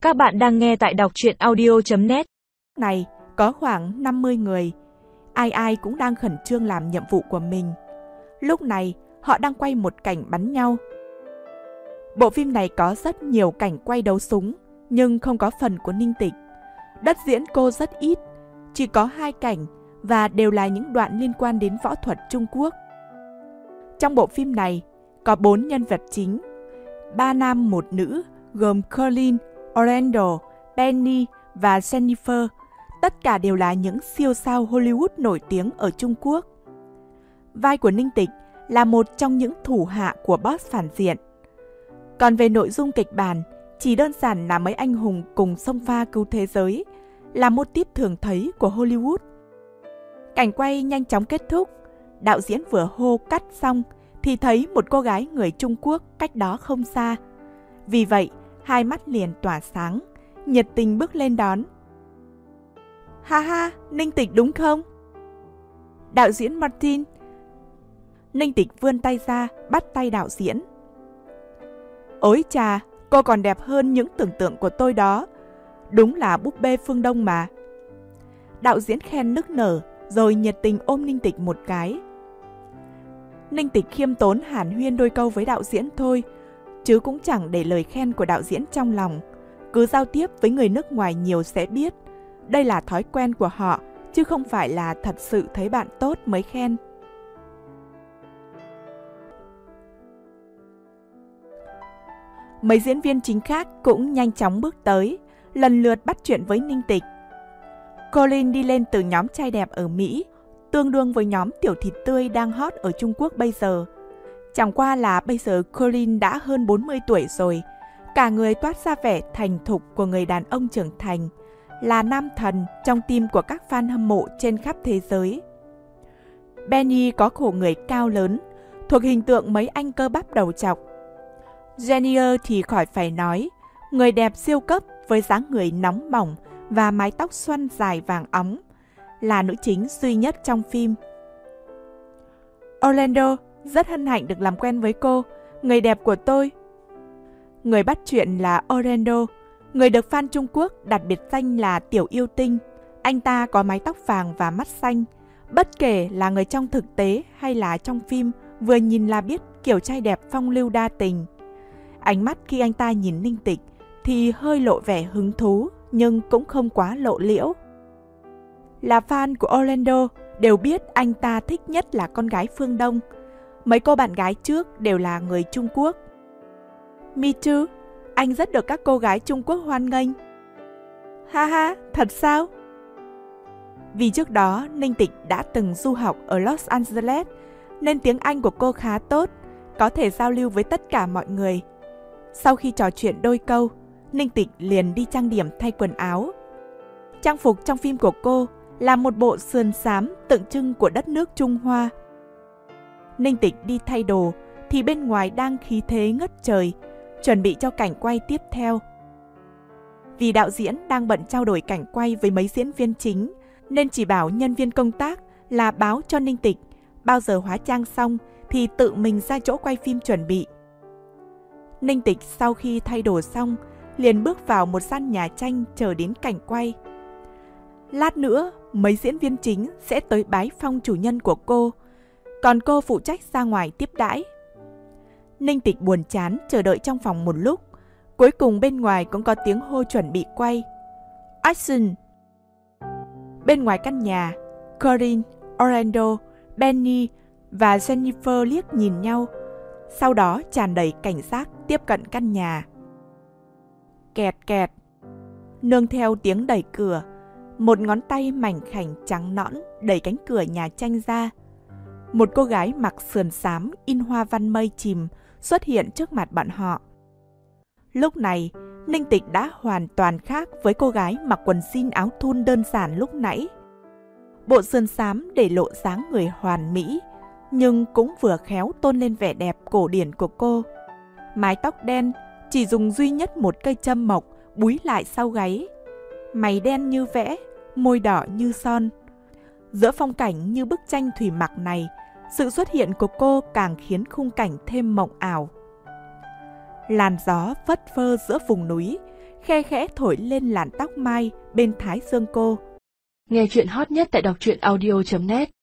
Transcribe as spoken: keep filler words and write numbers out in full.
Các bạn đang nghe tại đọc truyện audio chấm net. Này, có khoảng năm mươi người. Ai ai cũng đang khẩn trương làm nhiệm vụ của mình. Lúc này, họ đang quay một cảnh bắn nhau. Bộ phim này có rất nhiều cảnh quay đấu súng, nhưng không có phần của Ninh Tịch. Đất diễn cô rất ít, chỉ có hai cảnh và đều là những đoạn liên quan đến võ thuật Trung Quốc. Trong bộ phim này, có bốn nhân vật chính, ba nam một nữ, gồm Colin, Orlando, Benny và Jennifer. Tất cả đều là những siêu sao Hollywood nổi tiếng ở Trung Quốc. Vai của Ninh Tịch là một trong những thủ hạ của boss phản diện. Còn về nội dung kịch bản, chỉ đơn giản là mấy anh hùng cùng xông pha cứu thế giới, là mô típ thường thấy của Hollywood. Cảnh quay nhanh chóng kết thúc, đạo diễn vừa hô cắt xong thì thấy một cô gái người Trung Quốc cách đó không xa. Vì vậy, hai mắt liền tỏa sáng, nhiệt tình bước lên đón. Ha ha, Ninh Tịch đúng không? Đạo diễn Martin. Ninh Tịch vươn tay ra, bắt tay đạo diễn. Ôi chà, cô còn đẹp hơn những tưởng tượng của tôi đó. Đúng là búp bê phương Đông mà. Đạo diễn khen nức nở, rồi nhiệt tình ôm Ninh Tịch một cái. Ninh Tịch khiêm tốn hàn huyên đôi câu với đạo diễn thôi, chứ cũng chẳng để lời khen của đạo diễn trong lòng. Cứ giao tiếp với người nước ngoài nhiều sẽ biết. Đây là thói quen của họ, chứ không phải là thật sự thấy bạn tốt mới khen. Mấy diễn viên chính khác cũng nhanh chóng bước tới, lần lượt bắt chuyện với Ninh Tịch. Colin đi lên từ nhóm trai đẹp ở Mỹ, tương đương với nhóm tiểu thịt tươi đang hot ở Trung Quốc bây giờ. Chẳng qua là bây giờ Colin đã hơn bốn mươi tuổi rồi, cả người toát ra vẻ thành thục của người đàn ông trưởng thành, là nam thần trong tim của các fan hâm mộ trên khắp thế giới. Benny có khổ người cao lớn, thuộc hình tượng mấy anh cơ bắp đầu trọc. Jennifer thì khỏi phải nói, người đẹp siêu cấp với dáng người nóng bỏng và mái tóc xoăn dài vàng óng, là nữ chính duy nhất trong phim. Orlando, rất hân hạnh được làm quen với cô, người đẹp của tôi. Người bắt chuyện là Orlando, người được fan Trung Quốc đặt biệt danh là Tiểu Yêu Tinh. Anh ta có mái tóc vàng và mắt xanh. Bất kể là người trong thực tế hay là trong phim, vừa nhìn là biết kiểu trai đẹp phong lưu đa tình. Ánh mắt khi anh ta nhìn Ninh Tịch thì hơi lộ vẻ hứng thú, nhưng cũng không quá lộ liễu. Là fan của Orlando đều biết anh ta thích nhất là con gái phương Đông. Mấy cô bạn gái trước đều là người Trung Quốc. Me too, anh rất được các cô gái Trung Quốc hoan nghênh. Ha ha, thật sao? Vì trước đó Ninh Tịch đã từng du học ở Los Angeles, nên tiếng Anh của cô khá tốt, có thể giao lưu với tất cả mọi người. Sau khi trò chuyện đôi câu, Ninh Tịch liền đi trang điểm thay quần áo. Trang phục trong phim của cô là một bộ sườn xám tượng trưng của đất nước Trung Hoa. Ninh Tịch đi thay đồ thì bên ngoài đang khí thế ngất trời, chuẩn bị cho cảnh quay tiếp theo. Vì đạo diễn đang bận trao đổi cảnh quay với mấy diễn viên chính, nên chỉ bảo nhân viên công tác là báo cho Ninh Tịch bao giờ hóa trang xong thì tự mình ra chỗ quay phim chuẩn bị. Ninh Tịch sau khi thay đồ xong liền bước vào một gian nhà tranh chờ đến cảnh quay. Lát nữa mấy diễn viên chính sẽ tới bái phong chủ nhân của cô, còn cô phụ trách ra ngoài tiếp đãi. Ninh Tịch buồn chán chờ đợi trong phòng một lúc, cuối cùng bên ngoài cũng có tiếng hô chuẩn bị quay. Action! Bên ngoài căn nhà, Corinne, Orlando, Benny và Jennifer liếc nhìn nhau, sau đó tràn đầy cảnh giác tiếp cận căn nhà. Kẹt kẹt, nương theo tiếng đẩy cửa, một ngón tay mảnh khảnh trắng nõn đẩy cánh cửa nhà tranh ra. Một cô gái mặc sườn xám in hoa văn mây chìm xuất hiện trước mặt bọn họ. Lúc này, Ninh Tịch đã hoàn toàn khác với cô gái mặc quần jean áo thun đơn giản lúc nãy. Bộ sườn xám để lộ dáng người hoàn mỹ, nhưng cũng vừa khéo tôn lên vẻ đẹp cổ điển của cô. Mái tóc đen, chỉ dùng duy nhất một cây châm mộc búi lại sau gáy. Mày đen như vẽ, môi đỏ như son. Giữa phong cảnh như bức tranh thủy mặc này, sự xuất hiện của cô càng khiến khung cảnh thêm mộng ảo. Làn gió phất phơ giữa vùng núi, khe khẽ thổi lên làn tóc mai bên thái dương cô. Nghe chuyện hot nhất tại đọc truyện audio chấm net.